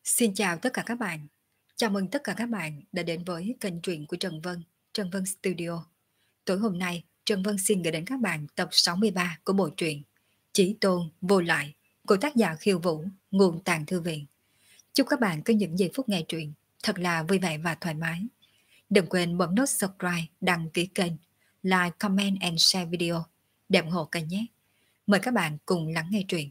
Xin chào tất cả các bạn. Chào mừng tất cả các bạn đã đến với kênh truyện của Trần Vân Studio. Tối hôm nay, Trần Vân xin gửi đến các bạn tập 63 của bộ truyện Chí Tôn Vô Lại của tác giả Khiêu Vũ, nguồn Tàng Thư Viện. Chúc các bạn có những giây phút nghe truyện thật là vui vẻ và thoải mái. Đừng quên bấm nút subscribe, đăng ký kênh, like, comment and share video để ủng hộ kênh nhé. Mời các bạn cùng lắng nghe truyện.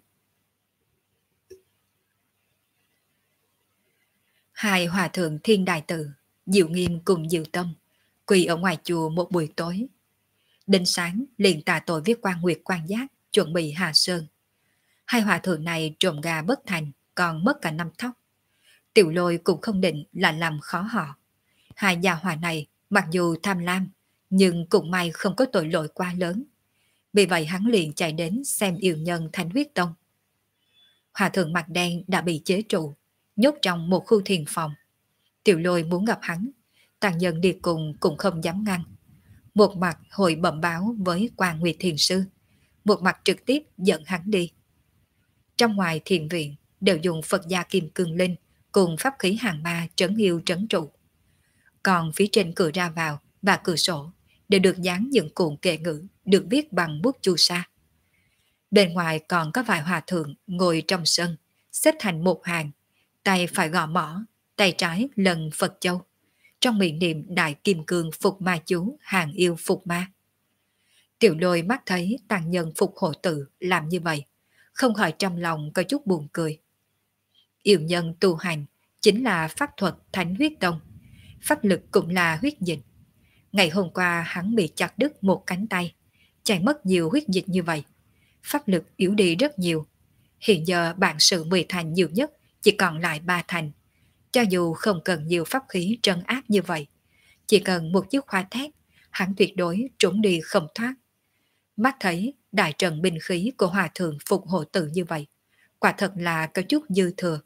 Hai hòa thượng Thiên Đại Tự, Diệu Nghiêm cùng Diệu Tâm, quỳ ở ngoài chùa một buổi tối. Đến sáng liền tạ tội với quan Nguyệt quan giác, chuẩn bị hạ sơn. Hai hòa thượng này trộm gà bất thành, còn mất cả năm tóc. Tiểu Lôi cũng không định là làm khó họ. Hai gia hòa này mặc dù tham lam, nhưng cũng may không có tội lỗi quá lớn. Vì vậy hắn liền chạy đến xem yêu nhân Thánh Huyết Tông. Hòa thượng mặt đen đã bị chế trụ, nhốt trong một khu thiền phòng. Tiểu Lôi muốn gặp hắn, Tàng Nhân đi cùng cũng không dám ngăn. Một mặt hội bẩm báo với quan Nguyệt Thiền Sư, một mặt trực tiếp dẫn hắn đi. Trong ngoài thiền viện đều dùng Phật gia Kim Cương Linh cùng pháp khí hàng ma trấn yêu trấn trụ. Còn phía trên cửa ra vào và cửa sổ đều được dán những cuộn kệ ngữ được viết bằng bút chu sa. Bên ngoài còn có vài hòa thượng ngồi trong sân, xếp thành một hàng, tay phải gõ mõ, tay trái lần Phật châu, trong miệng niệm Đại Kim Cương Phục Ma chú hàng yêu phục ma. Tiểu Lôi mắt thấy Tàng Nhân phục hộ tự làm như vậy, không khỏi trong lòng có chút buồn cười. Yêu nhân tu hành chính là pháp thuật Thánh Huyết Tông, pháp lực cũng là huyết dịch. Ngày hôm qua hắn bị chặt đứt một cánh tay, chảy mất nhiều huyết dịch như vậy, pháp lực yếu đi rất nhiều. Hiện giờ bản sự 10 thành nhiều nhất chỉ còn lại 3 thành. Cho dù không cần nhiều pháp khí trấn áp như vậy, chỉ cần một chiếc khoa thét, hắn tuyệt đối trốn đi không thoát. Mắt thấy đại trận binh khí của hòa thượng phục hộ tự như vậy, quả thật là có chút dư thừa.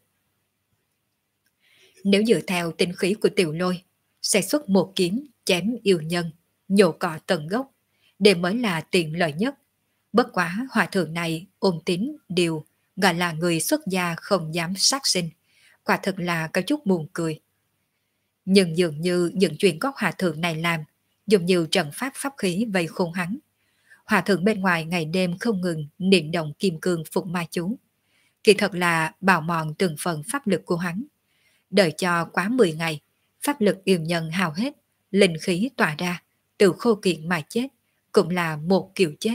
Nếu dựa theo tinh khí của Tiểu Lôi, sẽ xuất một kiếm chém yêu nhân, nhổ cỏ tận gốc, để mới là tiền lợi nhất. Bất quá hòa thượng này ôm tín điều, gọi là người xuất gia không dám sát sinh, quả thật là có chút buồn cười. Nhưng dường như những chuyện có hòa thượng này làm, dùng nhiều trận pháp pháp khí vây khôn hắn. Hòa thượng bên ngoài ngày đêm không ngừng niệm động kim cương phục ma chú. Kỳ thật là bào mòn từng phần pháp lực của hắn. Đợi cho quá 10 ngày, pháp lực yêu nhân hao hết, linh khí tỏa ra, tự khô kiệt mà chết, cũng là một kiểu chết.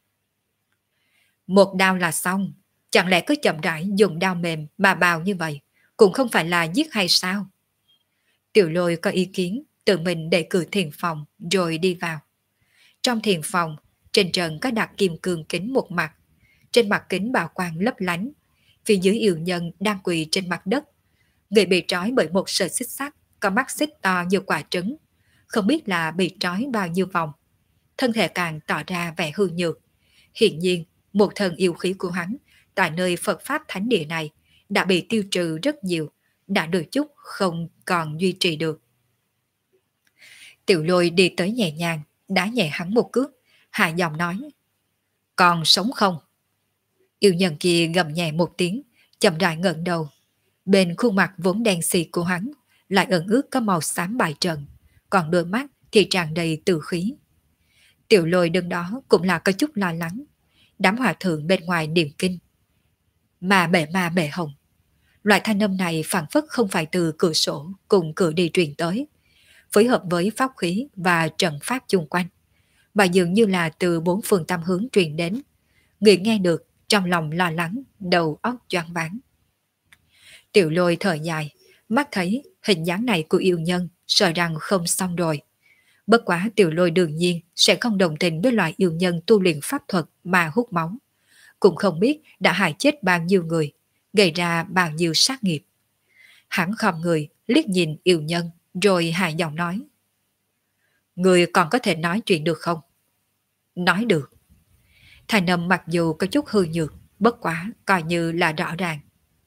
Một đao là xong, chẳng lẽ cứ chậm rãi dùng đao mềm mà bào như vậy, cũng không phải là giết hay sao? Tiểu Lôi có ý kiến, tự mình đẩy cửa thiền phòng rồi đi vào. Trong thiền phòng, trên trần có đặt kim cương kính một mặt, trên mặt kính bảo quang lấp lánh, phía dưới yêu nhân đang quỳ trên mặt đất. Người bị trói bởi một sợi xích sắt, có mắt xích to như quả trứng, không biết là bị trói bao nhiêu vòng. Thân thể càng tỏ ra vẻ hư nhược. Hiện nhiên, một thần yêu khí của hắn tại nơi Phật Pháp Thánh Địa này đã bị tiêu trừ rất nhiều, đã đôi chút không còn duy trì được. Tiểu Lôi đi tới nhẹ nhàng, đá nhẹ hắn một cước, hạ giọng nói: "Còn sống không?" Yêu nhân kia gầm nhẹ một tiếng, chậm rãi ngẩng đầu. Bên khuôn mặt vốn đen xì của hắn lại ẩn ướt có màu xám bại trận, còn đôi mắt thì tràn đầy tử khí. Tiểu Lôi đứng đó cũng là có chút lo lắng. Đám hòa thượng bên ngoài niệm kinh. Ma bệ hồng. Loại thanh âm này phản phất không phải từ cửa sổ cùng cửa đi truyền tới, phối hợp với pháp khí và trận pháp chung quanh, mà dường như là từ bốn phương tám hướng truyền đến. Người nghe được trong lòng lo lắng, đầu óc choáng váng. Tiểu Lôi thở dài, mắt thấy hình dáng này của yêu nhân, sợ rằng không xong rồi. Bất quá Tiểu Lôi đương nhiên sẽ không đồng tình với loại yêu nhân tu luyện pháp thuật mà hút máu. Cũng không biết đã hại chết bao nhiêu người, gây ra bao nhiêu sát nghiệp. Hắn khom người, liếc nhìn yêu nhân, rồi hạ giọng nói: "Người còn có thể nói chuyện được không?" "Nói được." Thành âm mặc dù có chút hư nhược, bất quá coi như là rõ ràng.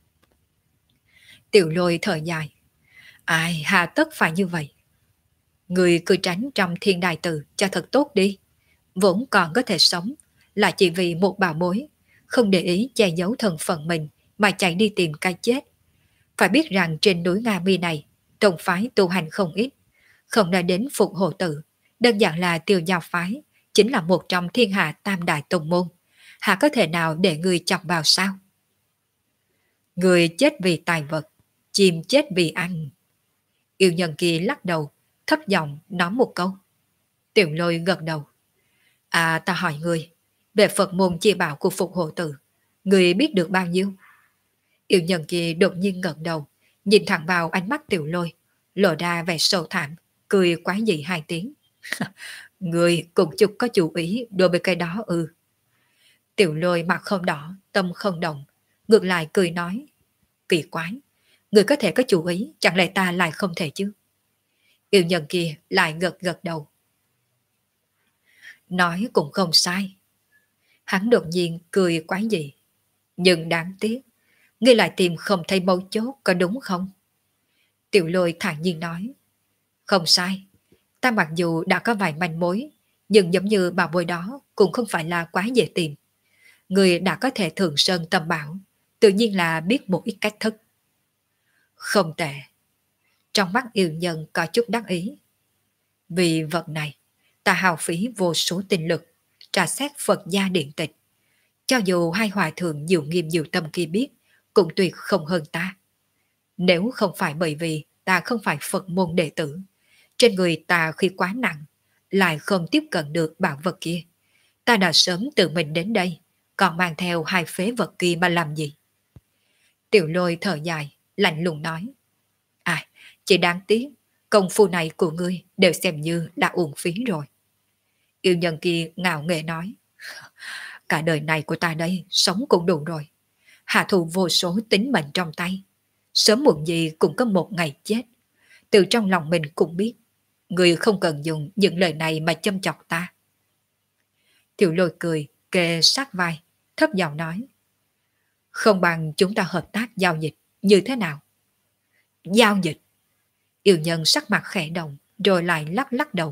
Tiểu Lôi thở dài: "Ai hà tất phải như vậy? Người cứ tránh trong thiên đài tự cho thật tốt đi. Vốn còn có thể sống, là chỉ vì một bảo bối, không để ý che giấu thân phận mình mà chạy đi tìm cái chết. Phải biết rằng trên núi Nga Mi này, tông phái tu hành không ít, không nói đến Phục Hồ Tự, đơn giản là Tiêu Giao phái, chính là một trong thiên hạ tam đại tông môn. Hạ có thể nào để người chọc vào sao? Người chết vì tài vật, chim chết vì ăn. Yêu nhân kia lắc đầu, thấp giọng nói một câu. Tiểu Lôi gật đầu. À, ta hỏi người, về Phật môn chi bảo của Phục Hộ Tự, người biết được bao nhiêu? Yêu nhân kia đột nhiên ngẩng đầu, nhìn thẳng vào ánh mắt Tiểu Lôi, lộ ra vẻ sâu thẳm, cười quái dị hai tiếng. Người cũng chục có chú ý đối với cái đó ư? Tiểu Lôi mặt không đỏ, tâm không động, ngược lại cười nói. Kỳ quái, người có thể có chú ý, chẳng lẽ ta lại không thể chứ? Yêu nhân kia lại gật gật đầu. Nói cũng không sai. Hắn đột nhiên cười quái dị. Nhưng đáng tiếc, ngươi lại tìm không thấy mấu chốt, có đúng không? Tiểu Lôi thản nhiên nói. Không sai, ta mặc dù đã có vài manh mối, nhưng giống như bảo bối đó cũng không phải là quá dễ tìm. Người đã có thể thường sơn tầm bảo, tự nhiên là biết một ít cách thức. Không tệ. Trong mắt yêu nhân có chút đắc ý. Vì vật này, ta hao phí vô số tinh lực, tra xét Phật gia điện tịch. Cho dù hai hòa thượng Diệu Nghiêm Diệu Tâm kia biết, cũng tuyệt không hơn ta. Nếu không phải bởi vì ta không phải Phật môn đệ tử, trên người ta khi quá nặng, lại không tiếp cận được bảo vật kia, ta đã sớm tự mình đến đây, còn mang theo hai phế vật kia mà làm gì? Tiểu Lôi thở dài, lạnh lùng nói. À, chỉ đáng tiếc, công phu này của ngươi đều xem như đã uổng phí rồi. Yêu nhân kia ngạo nghễ nói. Cả đời này của ta đây, sống cũng đủ rồi. Hạ thủ vô số tính mệnh trong tay. Sớm muộn gì cũng có một ngày chết. Từ trong lòng mình cũng biết, người không cần dùng những lời này mà châm chọc ta. Tiểu Lôi cười, kề sát vai, thấp giọng nói. Không bằng chúng ta hợp tác giao dịch, như thế nào? Giao dịch? Yêu nhân sắc mặt khẽ động, rồi lại lắc lắc đầu.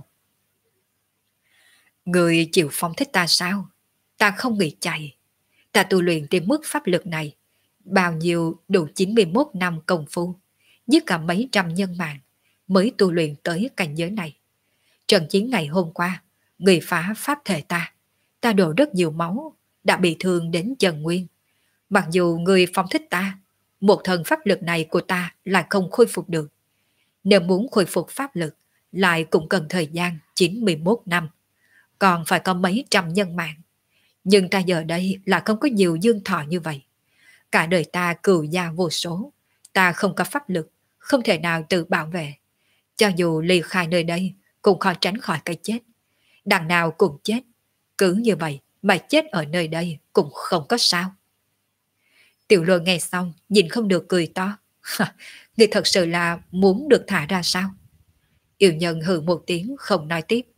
Người chịu phong thích ta sao? Ta không nghĩ chạy. Ta tu luyện tới mức pháp lực này, bao nhiêu đủ 91 năm công phu, với cả mấy trăm nhân mạng, mới tu luyện tới cảnh giới này. Trận chiến ngày hôm qua, người phá pháp thể ta đổ rất nhiều máu, đã bị thương đến chân nguyên. Mặc dù người phong thích ta, một thần pháp lực này của ta lại không khôi phục được. Nếu muốn khôi phục pháp lực, lại cũng cần thời gian 91 năm, còn phải có mấy trăm nhân mạng. Nhưng ta giờ đây là không có nhiều dương thọ như vậy. Cả đời ta cừu gia vô số, ta không có pháp lực, không thể nào tự bảo vệ. Cho dù ly khai nơi đây, cũng khó tránh khỏi cái chết. Đằng nào cũng chết, cứ như vậy mà chết ở nơi đây cũng không có sao. Tiểu Lôi nghe xong, nhìn không được cười to. Người thật sự là muốn được thả ra sao? Yêu nhân hừ một tiếng không nói tiếp.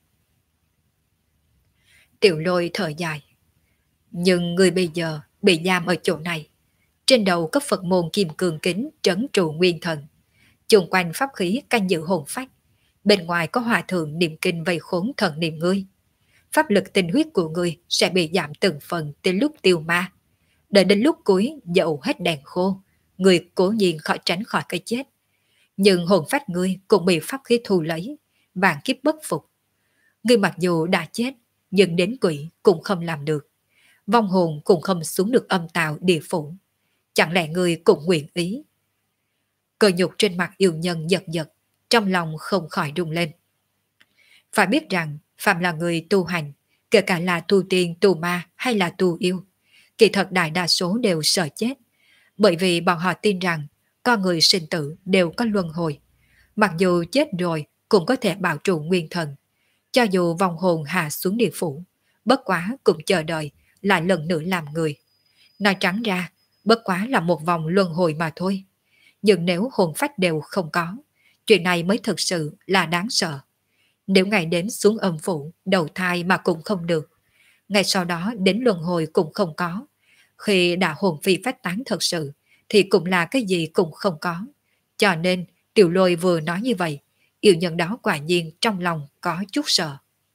Tiểu Lôi thở dài. Nhưng người bây giờ bị giam ở chỗ này. Trên đầu có Phật môn kim cương kính trấn trụ nguyên thần. Chung quanh pháp khí canh giữ hồn phách. Bên ngoài có hòa thượng niệm kinh vây khốn thần niệm ngươi. Pháp lực tinh huyết của ngươi sẽ bị giảm từng phần tới lúc tiêu ma. Đợi đến lúc cuối dậu hết đèn khô, ngươi cố nhiên khỏi tránh khỏi cái chết. Nhưng hồn phách ngươi cũng bị pháp khí thu lấy, vạn kiếp bất phục. Ngươi mặc dù đã chết, nhưng đến quỷ cũng không làm được. Vong hồn cũng không xuống được âm tào địa phủ. Chẳng lẽ ngươi cũng nguyện ý? Cơ nhục trên mặt yêu nhân giật giật, trong lòng không khỏi rung lên. Phải biết rằng, phạm là người tu hành, kể cả là tu tiên, tu ma hay là tu yêu, kỳ thật đại đa số đều sợ chết. Bởi vì bọn họ tin rằng, con người sinh tử đều có luân hồi. Mặc dù chết rồi cũng có thể bảo trụ nguyên thần. Cho dù vong hồn hạ xuống địa phủ, bất quá cũng chờ đợi lại lần nữa làm người. Nói trắng ra, bất quá là một vòng luân hồi mà thôi. Nhưng nếu hồn phách đều không có, chuyện này mới thực sự là đáng sợ. Nếu ngày đến xuống âm phủ, đầu thai mà cũng không được, ngày sau đó đến luân hồi cũng không có, khi đã hồn phi phách tán thật sự, thì cũng là cái gì cũng không có. Cho nên, Tiểu Lôi vừa nói như vậy, yêu nhân đó quả nhiên trong lòng có chút sợ.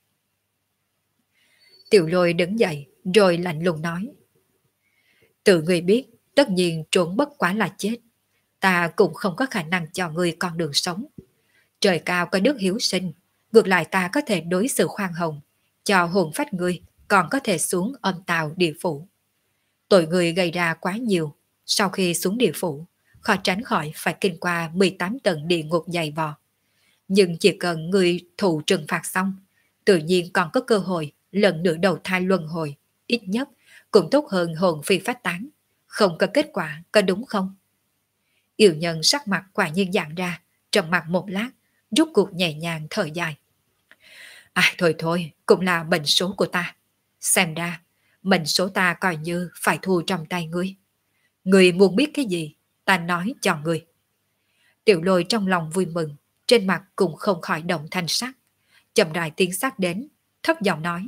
Tiểu Lôi đứng dậy, rồi lạnh lùng nói. Tự người biết, tất nhiên trốn bất quá là chết. ta cũng không có khả năng cho ngươi con đường sống. Trời cao có đức hiếu sinh, ngược lại ta có thể đối xử khoan hồng, cho hồn phách ngươi còn có thể xuống âm tào địa phủ. Tội người gây ra quá nhiều, sau khi xuống địa phủ, khó tránh khỏi phải kinh qua 18 tầng địa ngục dày vò. Nhưng chỉ cần người thụ trừng phạt xong, tự nhiên còn có cơ hội lần nữa đầu thai luân hồi, ít nhất cũng tốt hơn hồn phi phách tán. Không có kết quả, có đúng không? Yêu nhân sắc mặt quả nhiên dạng ra, trầm mặt một lát, rút cuộc nhẹ nhàng thở dài. Thôi thôi, cũng là mệnh số của ta. Xem ra, mệnh số ta coi như phải thu trong tay ngươi. Ngươi muốn biết cái gì, ta nói cho ngươi. Tiểu Lôi trong lòng vui mừng, trên mặt cũng không khỏi động thanh sắc. Chậm rãi tiến sát đến, thấp giọng nói.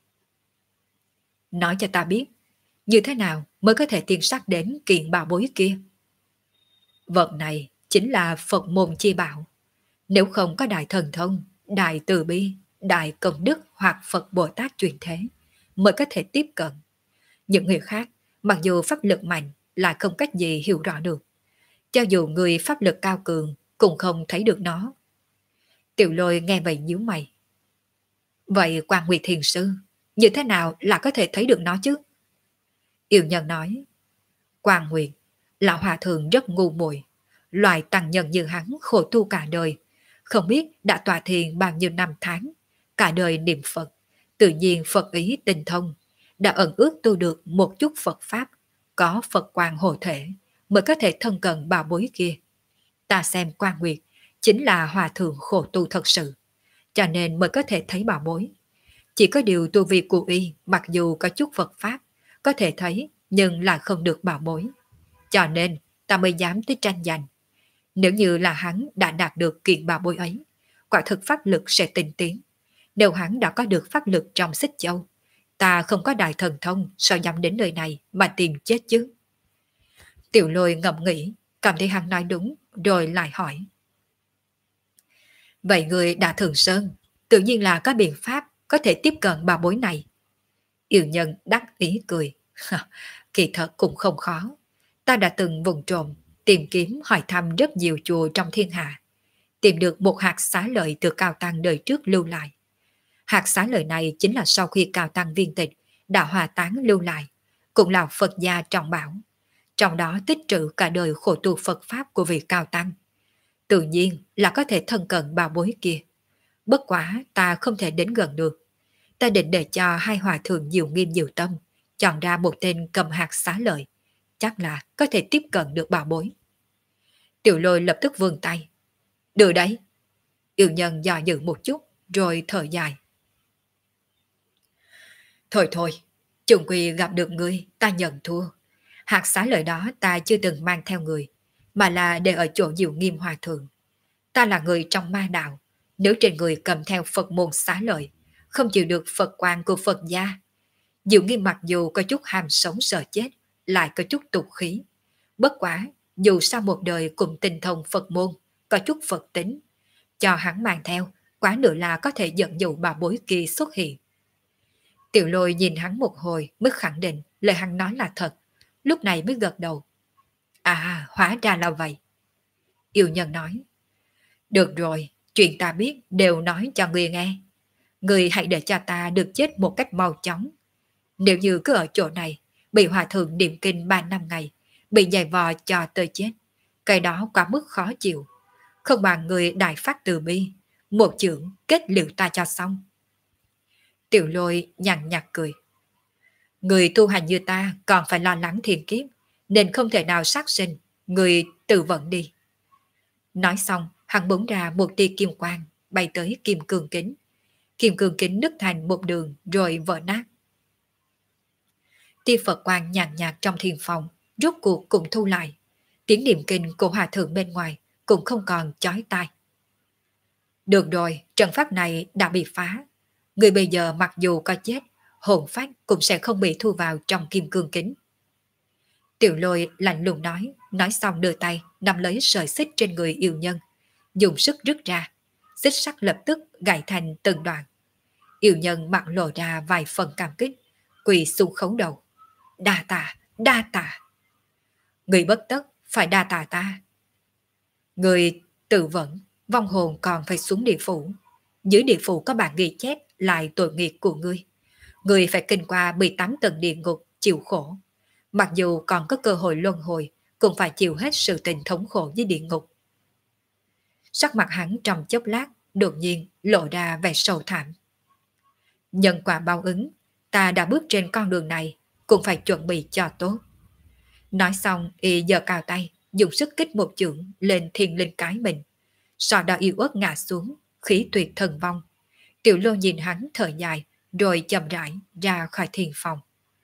Nói cho ta biết, như thế nào mới có thể tiến sát đến kiện bảo bối kia? Vật này chính là Phật môn chi bảo. Nếu không có đại thần thông, đại từ bi, đại công đức hoặc Phật Bồ Tát truyền thế, mới có thể tiếp cận. Những người khác, mặc dù pháp lực mạnh, lại không cách gì hiểu rõ được. Cho dù người pháp lực cao cường, cũng không thấy được nó. Tiểu Lôi nghe vậy nhíu mày. Vậy Quan Nguyệt Thiền Sư, như thế nào là có thể thấy được nó chứ? Yêu nhân nói. Quan Nguyệt, lão hòa thượng rất ngu muội, loại tăng nhân như hắn khổ tu cả đời, không biết đã tọa thiền bao nhiêu năm tháng, cả đời niệm Phật, tự nhiên Phật ý tinh thông, đã ẩn ước tu được một chút Phật Pháp, có Phật quang hộ thể, mới có thể thân cận bảo bối kia. Ta xem Quan Nguyệt chính là hòa thượng khổ tu thật sự, cho nên mới có thể thấy bảo bối. Chỉ có điều tu vi của y mặc dù có chút Phật Pháp, có thể thấy nhưng lại không được bảo bối. Cho nên ta mới dám tới tranh giành. Nếu như là hắn đã đạt được kiện bảo bối ấy, quả thực pháp lực sẽ tinh tiến. Nếu hắn đã có được pháp lực trong Xích Châu, ta không có đại thần thông sao dám đến nơi này mà tìm chết chứ. Tiểu Lôi ngẫm nghĩ, cảm thấy hắn nói đúng, rồi lại hỏi. Vậy người đã thường sơn, tự nhiên là có biện pháp có thể tiếp cận bảo bối này. Yêu nhân đắc ý cười. Kỳ thật cũng không khó. Ta đã từng vùng trộm, tìm kiếm hỏi thăm rất nhiều chùa trong thiên hạ. Tìm được một hạt xá lợi từ Cao Tăng đời trước lưu lại. Hạt xá lợi này chính là sau khi Cao Tăng viên tịch đã hòa tán lưu lại, cũng là Phật gia trọng bảo. Trong đó tích trữ cả đời khổ tu Phật Pháp của vị Cao Tăng. Tự nhiên là có thể thân cận bảo bối kia. Bất quá ta không thể đến gần được. Ta định để cho hai hòa thượng diệu nghiêm diệu tâm chọn ra một tên cầm hạt xá lợi, chắc là có thể tiếp cận được bảo bối. Tiểu Lôi lập tức vươn tay. Được đấy. Yêu nhân dò dự một chút rồi thở dài. Thôi thôi, chung quy gặp được ngươi, ta nhận thua. Hạt xá lợi đó ta chưa từng mang theo người, mà là để ở chỗ diệu nghiêm hòa thượng. Ta là người trong ma đạo, nếu trên người cầm theo Phật môn xá lợi, không chịu được Phật quang của Phật gia. Diệu nghiêm mặc dù có chút ham sống sợ chết, lại có chút tục khí. Bất quá, dù sau một đời cùng tinh thông Phật môn, có chút Phật tính, cho hắn mang theo, quá nữa là có thể dẫn dụ bà bối kỳ xuất hiện. Tiểu Lôi nhìn hắn một hồi mới khẳng định lời hắn nói là thật, lúc này mới gật đầu. Hóa ra là vậy. Yêu nhân nói. Được rồi, chuyện ta biết đều nói cho người nghe. Người hãy để cho ta được chết một cách mau chóng. Nếu như cứ ở chỗ này, bị hòa thượng niệm kinh 3 năm ngày, bị giày vò cho tới chết, cái đó quá mức khó chịu. Không bằng người đại phát từ bi, một chưởng kết liễu ta cho xong. Tiểu Lôi nhàn nhạt cười. Người tu hành như ta còn phải lo lắng thiên kiếp, nên không thể nào sát sinh, người tự vận đi. Nói xong, hắn búng ra một tia kim quang, bay tới kim cương kính. Kim cương kính nứt thành một đường rồi vỡ nát. Tia Phật quang nhàn nhạt trong thiền phòng, rốt cuộc cũng thu lại. Tiếng niệm kinh của hòa thượng bên ngoài cũng không còn chói tai. Được rồi, trận pháp này đã bị phá. Người bây giờ mặc dù có chết, hồn phách cũng sẽ không bị thu vào trong kim cương kính. Tiểu Lôi lạnh lùng nói xong đưa tay nắm lấy sợi xích trên người yêu nhân, dùng sức rứt ra, xích sắt lập tức gãy thành từng đoạn. Yêu nhân mặt lộ ra vài phần cảm kích, quỳ xuống khấu đầu. Đa tạ, đa tạ. Người bất tất phải đa tạ ta, Người tự vẫn, vong hồn còn phải xuống địa phủ. Dưới địa phủ có bản ghi chép lại tội nghiệp của ngươi. Ngươi phải kinh qua 18 tầng địa ngục chịu khổ. Mặc dù còn có cơ hội luân hồi, cũng phải chịu hết sự tình thống khổ với địa ngục. Sắc mặt hắn trong chốc lát, đột nhiên lộ ra vẻ sầu thảm. Nhân quả báo ứng, ta đã bước trên con đường này, cũng phải chuẩn bị cho tốt. Nói xong, y giơ cao tay, dùng sức kích một chưởng lên thiên linh cái mình. Sau đó yếu ớt ngã xuống, khí tuyệt thần vong. Tiểu Lô nhìn hắn thở dài, rồi chậm rãi ra khỏi thiền phòng.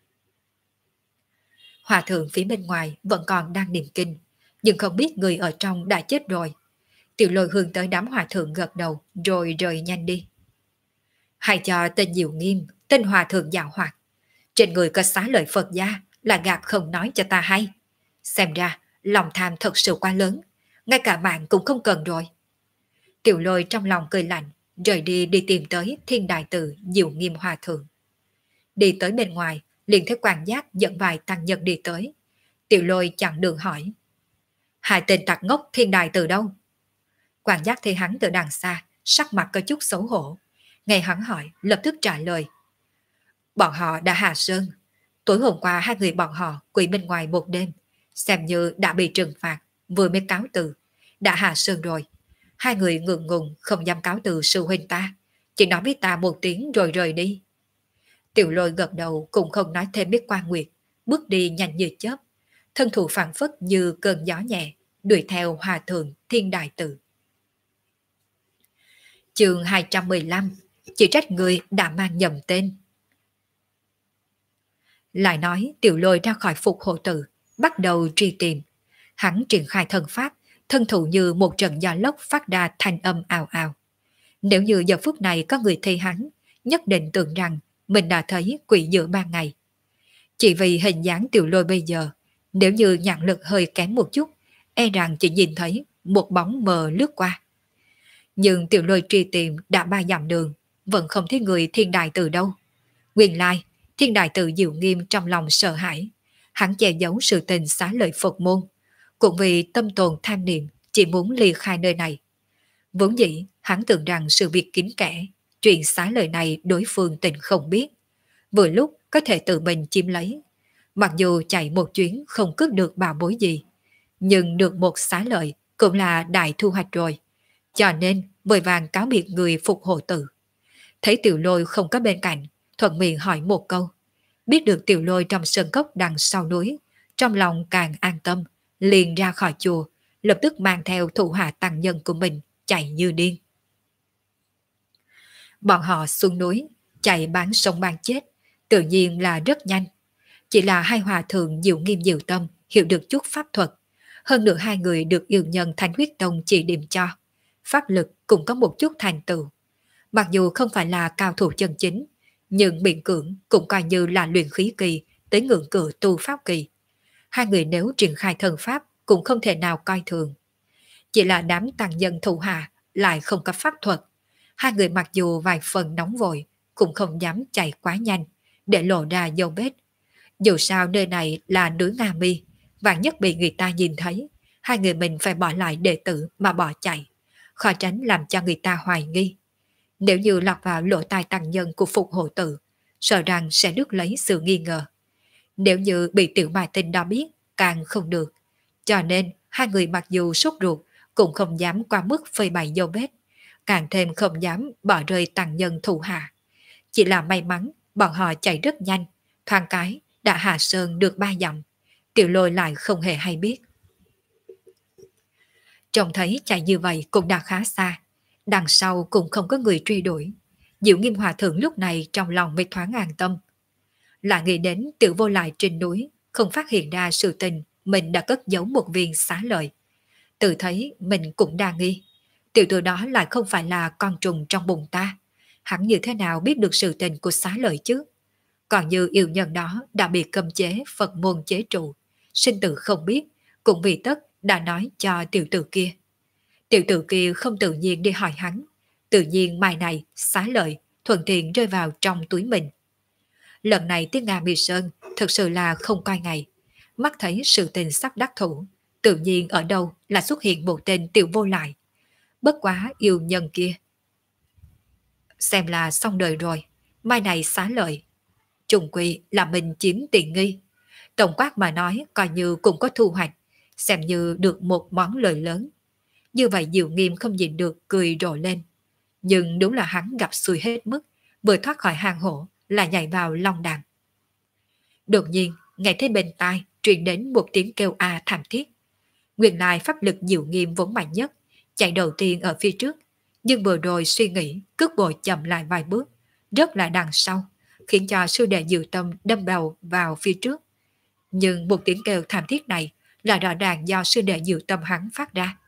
Hòa thượng phía bên ngoài vẫn còn đang niệm kinh, nhưng không biết người ở trong đã chết rồi. Tiểu Lôi hướng tới đám hòa thượng gật đầu, rồi rời nhanh đi. Hãy cho tên Diệu Nghiêm, tên hòa thượng dạo hoạt. Trên người có xá lợi Phật gia, là gạt không nói cho ta hay. Xem ra, lòng tham thật sự quá lớn, ngay cả bạn cũng không cần rồi. Tiểu Lôi trong lòng cười lạnh, rời đi tìm tới Thiên Đại Tử Diệu Nghiêm hòa thượng. Đi tới bên ngoài, liền thấy quan giác dẫn vài tăng nhân đi tới. Tiểu Lôi chặn đường hỏi: hai tên tặc ngốc Thiên Đại Tử đâu? Quan giác thấy hắn từ đằng xa, sắc mặt có chút xấu hổ. Nghe hắn hỏi, lập tức trả lời: bọn họ đã hạ sơn. Tối hôm qua hai người bọn họ quỳ bên ngoài một đêm, xem như đã bị trừng phạt, vừa mới cáo từ, đã hạ sơn rồi. Hai người ngượng ngùng không dám cáo từ sư huynh ta, chỉ nói với ta một tiếng rồi rời đi. Tiểu Lôi gật đầu cũng không nói thêm biết Quan Nguyệt, bước đi nhanh như chớp, thân thủ phảng phất như cơn gió nhẹ, đuổi theo hòa thượng Thiên Đại Tử. Chương 215, chỉ trách người đã mang nhầm tên. Lại nói Tiểu Lôi ra khỏi Phục Hộ Tự, bắt đầu truy tìm. Hắn triển khai thân pháp, thân thủ như một trận gió lốc phát ra thanh âm ào ào. Nếu như giờ phút này có người thấy hắn, nhất định tưởng rằng mình đã thấy quỷ giữa ban ngày. Chỉ vì hình dáng Tiểu Lôi bây giờ, nếu như nhãn lực hơi kém một chút, e rằng chỉ nhìn thấy một bóng mờ lướt qua. Nhưng Tiểu Lôi truy tìm đã 3 dặm đường, vẫn không thấy người Thiên Đại Tử đâu. Nguyên lai, Thiên Đại Tử Diệu Nghiêm trong lòng sợ hãi, hắn che giấu sự tình xá lợi Phật môn, cũng vì tâm tồn tham niệm chỉ muốn ly khai nơi này. Vốn dĩ, hắn tưởng rằng sự việc kín kẽ, chuyện xá lợi này đối phương tình không biết, vừa lúc có thể tự mình chiếm lấy. Mặc dù chạy một chuyến không cướp được bảo bối gì, nhưng được một xá lợi cũng là đại thu hoạch rồi. Cho nên vội vàng cáo biệt người Phục Hộ Tự. Thấy Tiểu Lôi không có bên cạnh, thuận miệng hỏi một câu. Biết được Tiểu Lôi trong sơn cốc đằng sau núi, trong lòng càng an tâm, liền ra khỏi chùa, lập tức mang theo thủ hạ tăng nhân của mình chạy như điên. Bọn họ xuống núi, chạy bán sống bán chết, tự nhiên là rất nhanh. Chỉ là hai hòa thượng Diệu Nghiêm Diệu Tâm hiểu được chút pháp thuật, hơn nữa hai người được yêu nhân Thanh Huyết Tông chỉ điểm cho, pháp lực cũng có một chút thành tựu. Mặc dù không phải là cao thủ chân chính, nhưng miễn cưỡng cũng coi như là luyện khí kỳ tới ngưỡng cửa tu pháp kỳ. Hai người nếu triển khai thần pháp cũng không thể nào coi thường. Chỉ là đám tăng nhân thủ hạ lại không có pháp thuật. Hai người mặc dù vài phần nóng vội, cũng không dám chạy quá nhanh, để lộ ra dấu vết. Dù sao nơi này là núi Nga Mi, vạn nhất bị người ta nhìn thấy, hai người mình phải bỏ lại đệ tử mà bỏ chạy, khỏi tránh làm cho người ta hoài nghi. Nếu như lọt vào lỗ tai tăng nhân của Phục Hộ Tự, sợ rằng sẽ rước lấy sự nghi ngờ. Nếu như bị tiểu bài tinh đó biết, càng không được. Cho nên, hai người mặc dù sốt ruột, cũng không dám qua mức phơi bày dấu vết, càng thêm không dám bỏ rơi tăng nhân thủ hạ. Chỉ là may mắn, bọn họ chạy rất nhanh, thoáng cái đã hạ sơn được 3 dặm. Tiểu Lôi lại không hề hay biết. Trông thấy chạy như vậy cũng đã khá xa, đằng sau cũng không có người truy đuổi. Diệu Nghiêm Hòa Thượng lúc này trong lòng mới thoáng an tâm. Lại nghĩ đến Tiểu Vô Lại trên núi, không phát hiện ra sự tình mình đã cất giấu một viên xá lợi. Tự thấy mình cũng đa nghi. Tiểu tử đó lại không phải là con trùng trong bụng ta. Hắn như thế nào biết được sự tình của xá lợi chứ? Còn như yêu nhân đó đã bị cấm chế Phật môn chế trụ, sinh tử không biết, cũng vì tất đã nói cho tiểu tử kia. Tiểu tử kia không tự nhiên đi hỏi hắn, tự nhiên mai này xá lợi thuận tiện rơi vào trong túi mình. Lần này tiếng Nga Mi Sơn thực sự là không coi ngày, mắt thấy sự tình sắp đắc thủ, tự nhiên ở đâu là xuất hiện một tên tiểu vô lại. Bất quá yêu nhân kia. Xem là xong đời rồi, mai này xá lợi. Trùng quy là mình chiếm tiện nghi. Tổng quát mà nói coi như cũng có thu hoạch, xem như được một món lời lớn. Như vậy Diệu Nghiêm không nhịn được cười rộ lên. Nhưng đúng là hắn gặp xui hết mức, vừa thoát khỏi hang hổ là nhảy vào long đàm. Đột nhiên, nghe thấy bên tai truyền đến một tiếng kêu a thảm thiết. Nguyên lai pháp lực Diệu Nghiêm vốn mạnh nhất, chạy đầu tiên ở phía trước, nhưng vừa rồi suy nghĩ, cước bộ chậm lại vài bước, rớt lại đằng sau, khiến cho sư đệ Diệu Tâm đâm đầu vào phía trước. Nhưng một tiếng kêu thảm thiết này là rõ ràng do sư đệ Diệu Tâm hắn phát ra.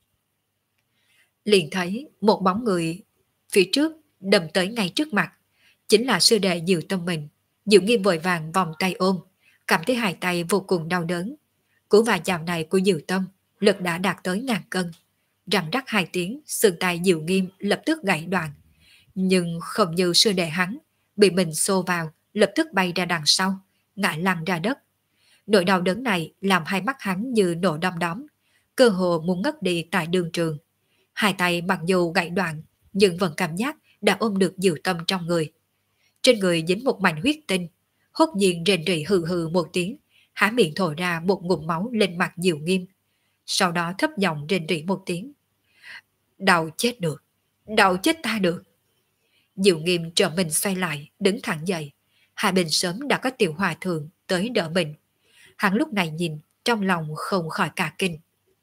Liền thấy một bóng người phía trước đâm tới ngay trước mặt, chính là sư đệ Diệu Tâm mình. Diệu Nghiêm vội vàng vòng tay ôm, cảm thấy hai tay vô cùng đau đớn. Cú va chạm này của Diệu Tâm, lực đã đạt tới 1000 cân. Răng rắc 2 tiếng, xương tay Diệu Nghiêm lập tức gãy đoạn. Nhưng không như sư đệ hắn, bị mình xô vào, lập tức bay ra đằng sau, ngã lăn ra đất. Nỗi đau đớn này làm hai mắt hắn như nổ đom đóm, cơ hồ muốn ngất đi tại đường trường. Hai tay mặc dù gãy đoạn, nhưng vẫn cảm giác đã ôm được Diệu Tâm trong người. Trên người dính một mảnh huyết tinh, hốt nhiên rền rỉ hừ hừ một tiếng, há miệng thổ ra một ngụm máu lên mặt Diệu Nghiêm. Sau đó thấp giọng rền rỉ một tiếng. Đau chết được, đau chết ta được. Diệu Nghiêm trở mình xoay lại, đứng thẳng dậy. Hai bên sớm đã có tiểu hòa thượng tới đỡ mình. Hắn lúc này nhìn, trong lòng không khỏi cả kinh.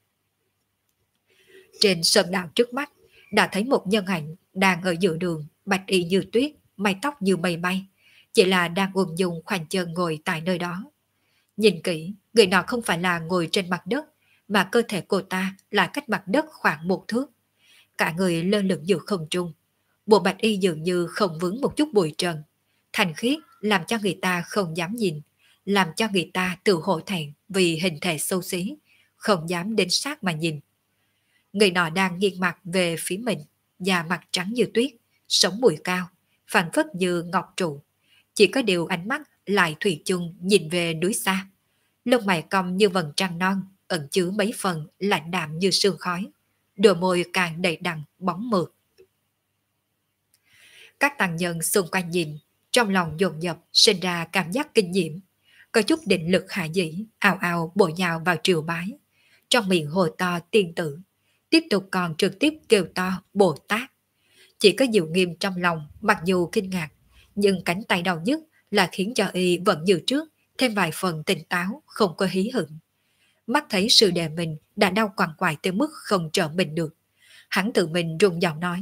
Trên sơn đạo trước mắt, đã thấy một nhân ảnh đang ở giữa đường, bạch y như tuyết, mái tóc như mây bay, chỉ là đang ung dung khoanh chân ngồi tại nơi đó. Nhìn kỹ, người nọ không phải là ngồi trên mặt đất, mà cơ thể cô ta lại cách mặt đất khoảng 1 thước. Cả người lơ lửng giữa không trung. Bộ bạch y dường như không vướng một chút bụi trần. Thành khiết làm cho người ta không dám nhìn, làm cho người ta tự hổ thẹn vì hình thể xấu xí, không dám đến sát mà nhìn. Người nọ đang nghiêng mặt về phía mình, da mặt trắng như tuyết, sống mũi cao, phản phất như ngọc trụ. Chỉ có điều ánh mắt lại thủy chung nhìn về núi xa. Lông mày cong như vầng trăng non, ẩn chứa mấy phần lạnh đạm như sương khói. Đôi môi càng đầy đặn, bóng mượt. Các tăng nhân xung quanh nhìn, trong lòng dồn dập sinh ra cảm giác kinh diễm. Có chút định lực hạ dĩ, ào ào bổ nhào vào triều bái. Trong miệng hồ to tiên tử, tiếp tục còn trực tiếp kêu to Bồ Tát. Chỉ có Diệu Nghiêm trong lòng, mặc dù kinh ngạc, nhưng cánh tay đau nhức là khiến cho y vẫn như trước, thêm vài phần tỉnh táo, không có hí hửng. Mắt thấy sư đệ mình đã đau quằn quại tới mức không trở mình được. Hắn tự mình run giọng nói.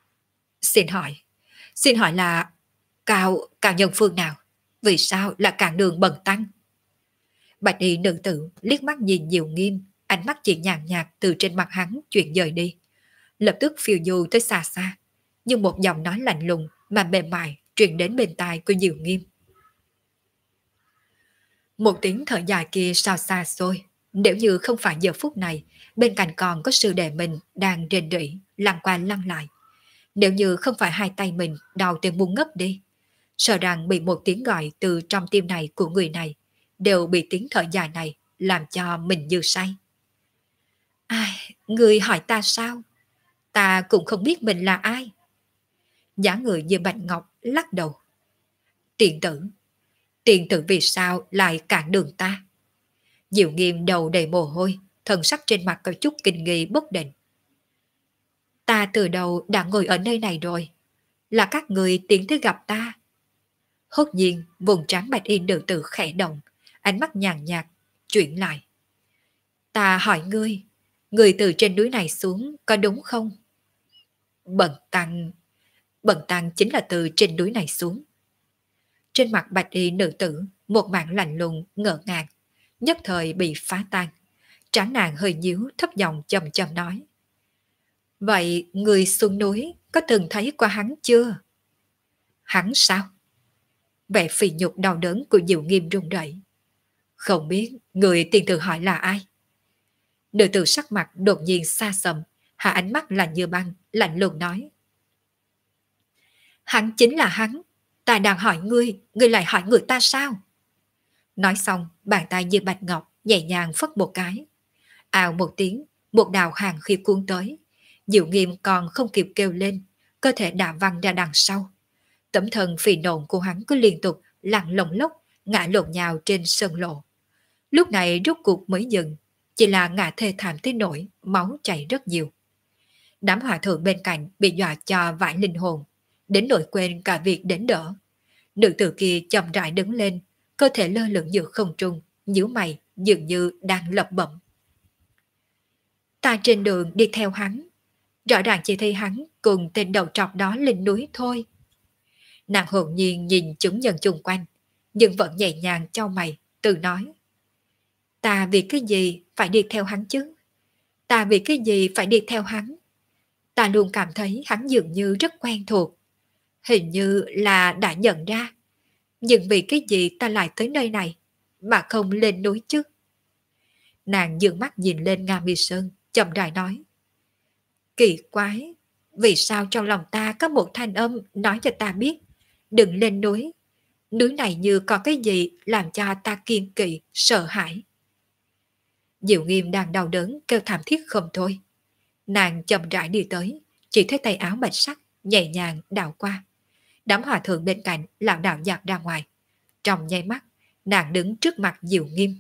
Xin hỏi là cao nhân phương nào? Vì sao là cản đường bần tăng? Bạch y nữ tử liếc mắt nhìn Diệu Nghiêm, ánh mắt chỉ nhàn nhạt từ trên mặt hắn chuyển dời đi. Lập tức phiêu du tới xa xa, nhưng một giọng nói lạnh lùng mà mềm mại truyền đến bên tai của Diệu Nghiêm. Một tiếng thở dài kia sao xa xôi, nếu như không phải giờ phút này, bên cạnh còn có sư đệ mình đang rên rỉ, lăn qua lăn lại. Nếu như không phải hai tay mình đau tới muốn ngất đi, sợ rằng bị một tiếng gọi từ trong tim này của người này, đều bị tiếng thở dài này làm cho mình như say. Ai, người hỏi ta sao? Ta cũng không biết mình là ai. Dáng người như bạch ngọc lắc đầu. Tiền tử vì sao lại cản đường ta? Diệu Nghiêm đầu đầy mồ hôi, thần sắc trên mặt có chút kinh nghi bất định. Ta từ đầu đã ngồi ở nơi này rồi, là các người tiến tới gặp ta. Hốt nhiên, vùng trán bạch y nữ tử khẽ động, ánh mắt nhàn nhạt, chuyển lại. Ta hỏi ngươi từ trên núi này xuống có đúng không? Bần tăng chính là từ trên núi này xuống. Trên mặt bạch y nữ tử, một mảng lạnh lùng, ngỡ ngàng, nhất thời bị phá tan. Trán nàng hơi nhíu, thấp giọng chậm chậm nói. Vậy người xuống núi có từng thấy qua hắn chưa? Hắn sao? Vẻ phì nhục đau đớn của Diệu Nghiêm run rẩy. Không biết người tiền tử hỏi là ai? Nữ tử sắc mặt đột nhiên xa sầm, hạ ánh mắt lạnh như băng, lạnh lùng nói. Hắn chính là hắn, ta đang hỏi ngươi lại hỏi người ta sao? Nói xong, bàn tay như bạch ngọc nhẹ nhàng phất một cái. Ào một tiếng, một đạo hàng khí cuốn tới. Diệu Nghiêm còn không kịp kêu lên, cơ thể đã văng ra đằng sau. Tấm thân phì nộn của hắn cứ liên tục lăn lồng lốc, ngã lộn nhào trên sân lộ. Lúc này rốt cuộc mới dừng, chỉ là ngã thê thảm tới nỗi máu chảy rất nhiều. Đám hòa thượng bên cạnh bị dọa cho vãi linh hồn, đến nỗi quên cả việc đến đỡ. Nữ tử kia chậm rãi đứng lên, cơ thể lơ lửng giữa không trung, nhíu mày dường như đang lẩm bẩm. Ta trên đường đi theo hắn, rõ ràng chỉ thấy hắn cùng tên đầu trọc đó lên núi thôi. Nàng hồn nhiên nhìn chúng nhân chung quanh, nhưng vẫn nhẹ nhàng chau mày, tự nói. Ta vì cái gì phải đi theo hắn chứ? Ta vì cái gì phải đi theo hắn? Ta luôn cảm thấy hắn dường như rất quen thuộc. Hình như là đã nhận ra. Nhưng vì cái gì ta lại tới nơi này, mà không lên núi chứ? Nàng dương mắt nhìn lên Nga Mi Sơn, chậm rãi nói. Kỳ quái, vì sao trong lòng ta có một thanh âm nói cho ta biết, đừng lên núi. Núi này như có cái gì làm cho ta kiên kỵ, sợ hãi. Diệu Nghiêm đang đau đớn kêu thảm thiết không thôi. Nàng chậm rãi đi tới, chỉ thấy tay áo bạch sắc nhẹ nhàng đảo qua. Đám hòa thượng bên cạnh lảo đảo dạt ra ngoài. Trong nháy mắt, nàng đứng trước mặt Diệu Nghiêm.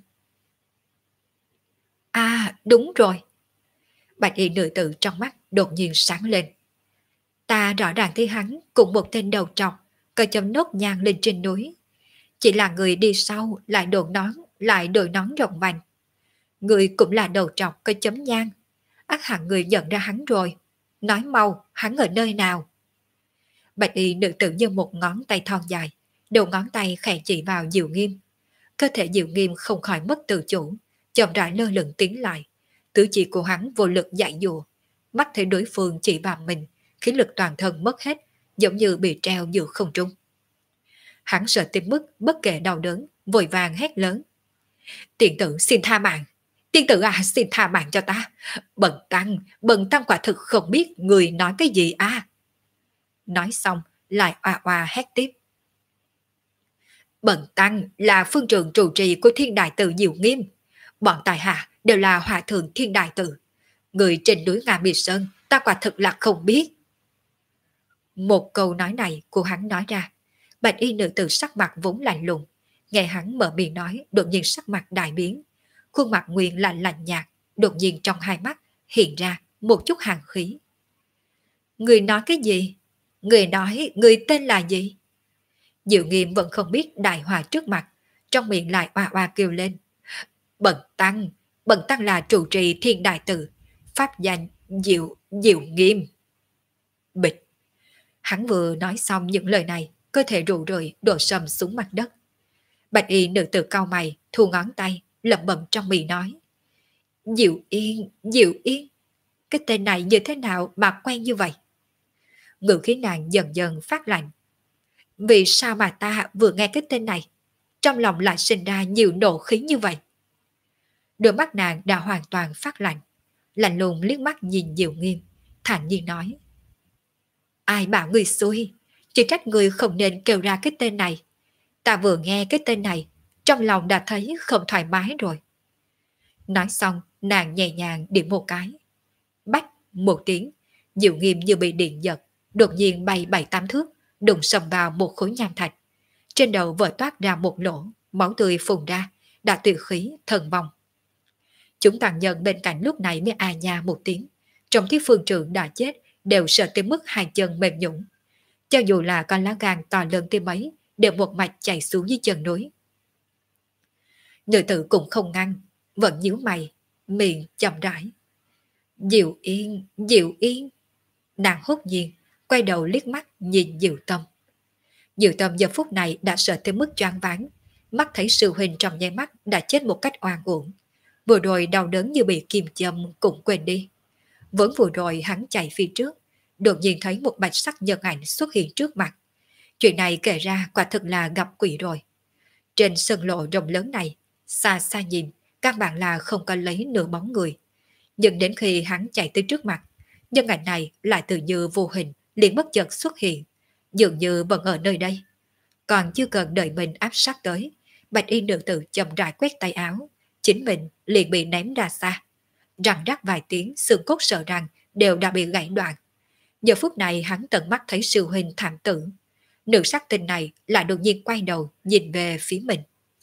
À, đúng rồi. Bạch y nữ tử trong mắt đột nhiên sáng lên. Ta rõ ràng thấy hắn cùng một tên đầu trọc, có chấm nốt nhang lên trên núi. Chỉ là người đi sau lại đội nón rộng vành. Người cũng là đầu trọc có chấm nhang. Ắt hẳn người nhận ra hắn rồi. Nói mau, hắn ở nơi nào? Bạch y nữ tử giơ một ngón tay thon dài, đầu ngón tay khẽ chỉ vào Diệu Nghiêm. Cơ thể Diệu Nghiêm không khỏi mất tự chủ, chậm rãi lơ lửng tiến lại. Tứ chỉ của hắn vô lực dại dùa, mắt thấy đối phương chỉ vào mình, khí lực toàn thân mất hết, giống như bị treo giữa không trung. Hắn sợ tới mức bất kể đau đớn, vội vàng hét lớn. Tiên tử xin tha mạng, tiên tử à, xin tha mạng cho ta. Bần tăng quả thực không biết người nói cái gì à. Nói xong lại oà oà hét tiếp. Bần tăng là phương trường trụ trì của Thiên Đại Tự Diệu Nghiêm. Bọn tài hạ đều là hòa thượng Thiên Đại Tự. Người trên núi Nga Mi Sơn ta quả thực là không biết. Một câu nói này của hắn nói ra, bạch y nữ tử sắc mặt vốn lạnh lùng, nghe hắn mở miệng nói đột nhiên sắc mặt đại biến. Khuôn mặt nguyên là lạnh nhạt, đột nhiên trong hai mắt hiện ra một chút hàn khí. Người nói cái gì? Người nói người tên là gì? Diệu Nghiêm vẫn không biết đại hòa trước mặt, trong miệng lại oa oa kêu lên. Bần tăng là trụ trì Thiên Đại Tự, pháp danh Diệu Nghiêm. Bịch. Hắn vừa nói xong những lời này, cơ thể rủ rượi đổ sầm xuống mặt đất. Bạch y nữ tử cau mày, thu ngón tay, lẩm bẩm trong miệng nói. Diệu Yên, cái tên này như thế nào mà quen như vậy? Ngữ khí nàng dần dần phát lạnh. Vì sao mà ta vừa nghe cái tên này, trong lòng lại sinh ra nhiều nộ khí như vậy? Đôi mắt nàng đã hoàn toàn phát lạnh, lạnh lùng liếc mắt nhìn Diệu Nghiêm, thản nhiên nói. Ai bảo người xui, chỉ trách người không nên kêu ra cái tên này. Ta vừa nghe cái tên này, trong lòng đã thấy không thoải mái rồi. Nói xong, nàng nhẹ nhàng điểm một cái. Bách một tiếng, Diệu Nghiêm như bị điện giật, đột nhiên bay 7-8 thước, đụng sầm vào một khối nham thạch. Trên đầu vỡ toát ra một lỗ, máu tươi phun ra, đã tuyệt khí, thần vong. Chúng tàn nhân bên cạnh lúc này mới à nha một tiếng. Trong thấy phương trưởng đã chết, đều sợ tới mức hai chân mềm nhũn. Cho dù là con lá gan to lớn tới mấy, đều một mạch chạy xuống dưới chân núi. Nữ tử cũng không ngăn, vẫn nhíu mày, miệng chậm rãi. Diệu Yên. Nàng hốt nhiên, quay đầu liếc mắt nhìn Diệu Tâm. Diệu Tâm giờ phút này đã sợ tới mức choáng váng, mắt thấy sư huynh trong nháy mắt đã chết một cách oan uổng. Vừa rồi đau đớn như bị kim châm cũng quên đi. Vẫn vừa rồi hắn chạy phía trước, đột nhiên thấy một bạch sắc nhân ảnh xuất hiện trước mặt. Chuyện này kể ra quả thực là gặp quỷ rồi. Trên sân lộ rộng lớn này, xa xa nhìn, các bạn là không có lấy nửa bóng người. Nhưng đến khi hắn chạy tới trước mặt, nhân ảnh này lại tự như vô hình, liền bất chợt xuất hiện, dường như vẫn ở nơi đây. Còn chưa cần đợi mình áp sát tới, bạch y nữ tử chậm rãi quét tay áo, chính mình liền bị ném ra xa. răng rắc vài tiếng, xương cốt sợ răng đều đã bị gãy đoạn. Giờ phút này hắn tận mắt thấy sư huynh thảm tử. Nữ sắc tình này lại đột nhiên quay đầu nhìn về phía mình.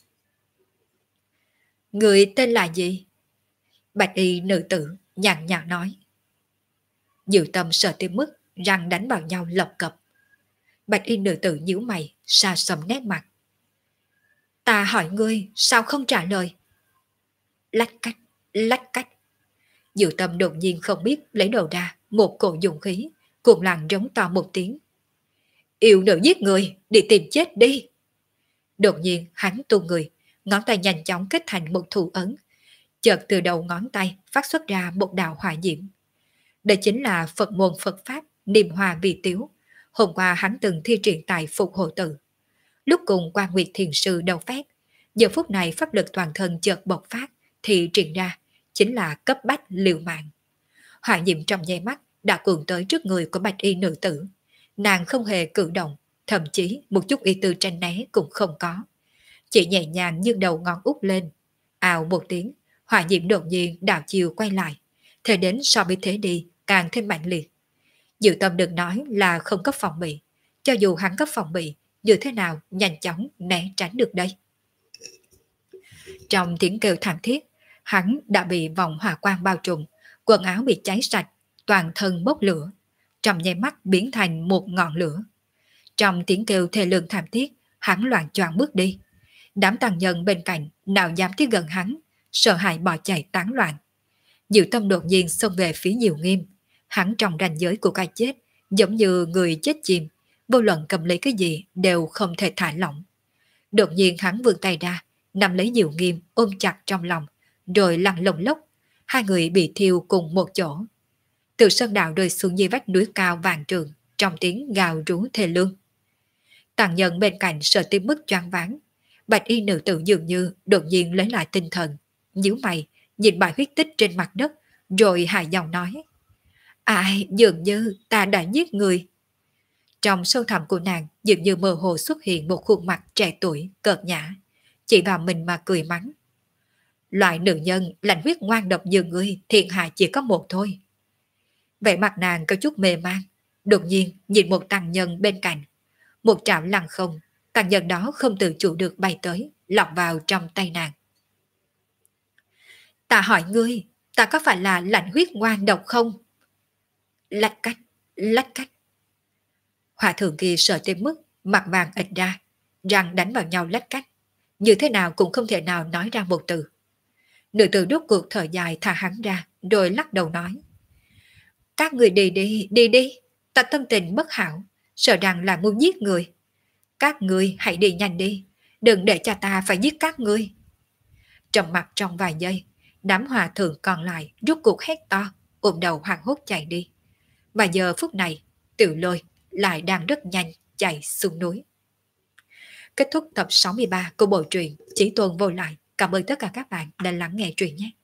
Người tên là gì? Bạch y nữ tử nhàn nhạt nói. Diệu Tâm sợ tới mức răng đánh vào nhau lập cập. Bạch y nữ tử nhíu mày, xa sầm nét mặt. Ta hỏi ngươi sao không trả lời? Lách cách, lách cách. Diệu Tâm đột nhiên không biết lấy đầu ra một cổ dụng khí, cuồng lặng rống to một tiếng. Yêu nữ giết người, đi tìm chết đi. Đột nhiên hắn tung người, ngón tay nhanh chóng kết thành một thủ ấn. Chợt từ đầu ngón tay phát xuất ra một đạo hỏa diễm. Đây chính là Phật môn Phật Pháp niệm hòa vi tiếu. Hôm qua hắn từng thi triển tại Phục Hộ Tự. Lúc cùng Quan Nguyệt Thiền Sư đầu phép, giờ phút này pháp lực toàn thân chợt bộc phát thì triển ra chính là cấp bách liều mạng. Hỏa diễm trong nháy mắt đã cuồng tới trước người của bạch y nữ tử. Nàng không hề cử động, thậm chí một chút ý tư tranh né cũng không có. Chỉ nhẹ nhàng như đầu ngón út lên. Ào một tiếng, hỏa diễm đột nhiên đảo chiều quay lại. Thế đến so với thế đi càng thêm mạnh liệt. Diệu Tâm đừng nói là không có phòng bị. Cho dù hắn có phòng bị, như thế nào nhanh chóng né tránh được đây. Trong tiếng kêu thảm thiết, hắn đã bị vòng hỏa quang bao trùm, quần áo bị cháy sạch, toàn thân bốc lửa, trong nháy mắt biến thành một ngọn lửa. Trong tiếng kêu thê lương thảm thiết, hắn loạn choạng bước đi. Đám tàn nhân bên cạnh nào dám tới gần hắn, sợ hãi bỏ chạy tán loạn. Diệu Tâm đột nhiên xông về phía Diệu Nghiêm, hắn trong ranh giới của cái chết, giống như người chết chìm, vô luận cầm lấy cái gì đều không thể thả lỏng. Đột nhiên hắn vươn tay ra, nắm lấy Diệu Nghiêm ôm chặt trong lòng, rồi lăn lồng lốc, hai người bị thiêu cùng một chỗ. Từ sơn đạo rơi xuống dưới vách núi cao vàng trường, trong tiếng gào rú thê lương. Tàn nhân bên cạnh sợ tới mức choáng váng. Bạch y nữ tử dường như đột nhiên lấy lại tinh thần, nhíu mày, nhìn bãi huyết tích trên mặt đất, rồi hài giọng nói. Ai, dường như ta đã giết người. Trong sâu thẳm của nàng dường như mơ hồ xuất hiện một khuôn mặt trẻ tuổi, cợt nhã, chỉ vào mình mà cười mắng. Loại nữ nhân lạnh huyết ngoan độc như ngươi, thiên hạ chỉ có một thôi. Vẻ mặt nàng có chút mê man, đột nhiên nhìn một tăng nhân bên cạnh. Một trảo lăng không, tăng nhân đó không tự chủ được bay tới, lọt vào trong tay nàng. Ta hỏi ngươi, ta có phải là lạnh huyết ngoan độc không? Lách cách, lách cách. Hòa thượng kia sợ tới mức mặt vàng ịch ra, răng đánh vào nhau lách cách. Như thế nào cũng không thể nào nói ra một từ. Nữ tử rốt cuộc thở dài thả hắn ra, rồi lắc đầu nói. Các người đi đi, đi đi, ta tâm tình bất hảo, sợ rằng là muốn giết người. Các người hãy đi nhanh đi, đừng để cho ta phải giết các ngươi. Trầm mặt trong vài giây, đám hòa thượng còn lại rốt cuộc hét to, ôm đầu hoảng hốt chạy đi. Và giờ phút này, Tiểu Lôi lại đang rất nhanh chạy xuống núi. Kết thúc tập 63 của bộ truyện Chí Tôn Vô Lại. Cảm ơn tất cả các bạn đã lắng nghe truyện nhé.